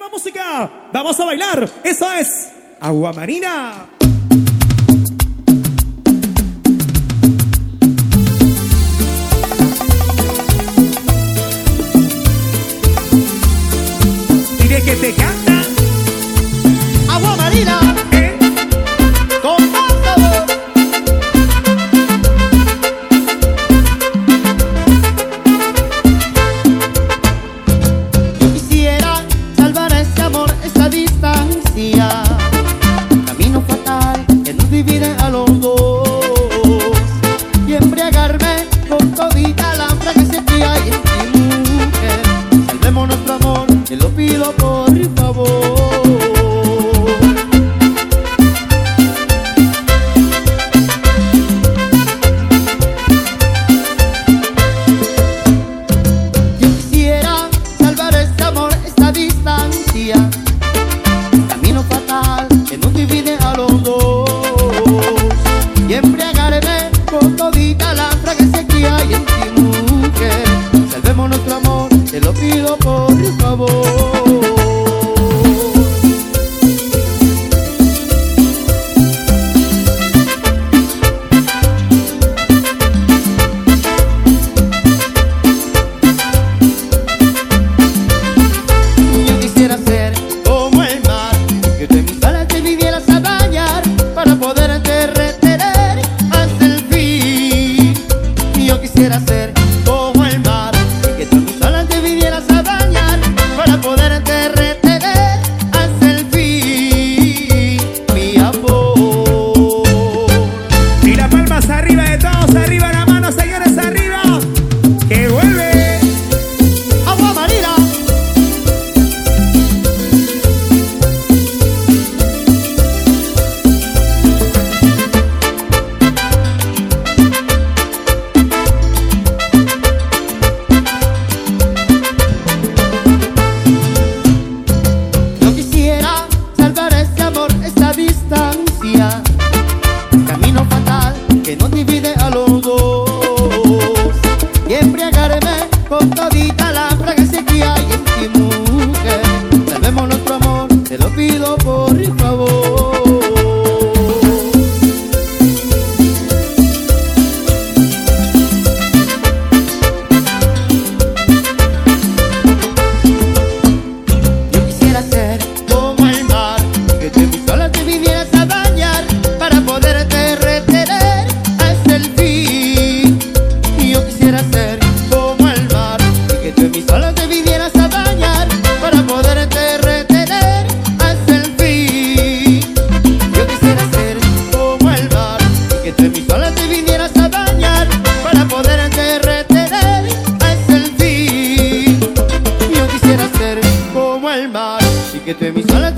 nueva música. Vamos a bailar. Eso es Agua Marina. Dile que te canta Agua Marina, con más sabor. Yo quisiera salvar a este amor, esta distancia, camino fatal que nos divide a los dos, y embriagarme con todita la fragancia que hay en ti, mujer. Salvemos nuestro amor, te lo pido por favor. Camino fatal que nos divide a los dos, y embriagarme con todita la fragancia que hay en ti, mujer. Salvemos nuestro amor, te lo pido por favor. Quisiera ser como el mar y que tú en mis olas te vinieras a bañar para poderte retener hasta el fin, mi amor. Y las palmas arriba de todos, arriba la mano, señores, arriba. Que vuelve Agua Marina. Camino fatal que nos divide a los dos, y embriagarme con todita la fragancia que hay en ti, mujer. Salvemos nuestro amor, te lo pido por favor. Yo quisiera ser como el mar, que tú en mis olas te vinieras a bañar para poderte retener hasta el fin. Y yo quisiera ser como el mar y que tú en mis olas te vinieras a bañar para poderte retener hasta el fin. Yo quisiera ser como el mar y que tú en mis olas te vinieras a bañar para poderte retener hasta el fin. Yo quisiera ser como el mar y que tú en mis olas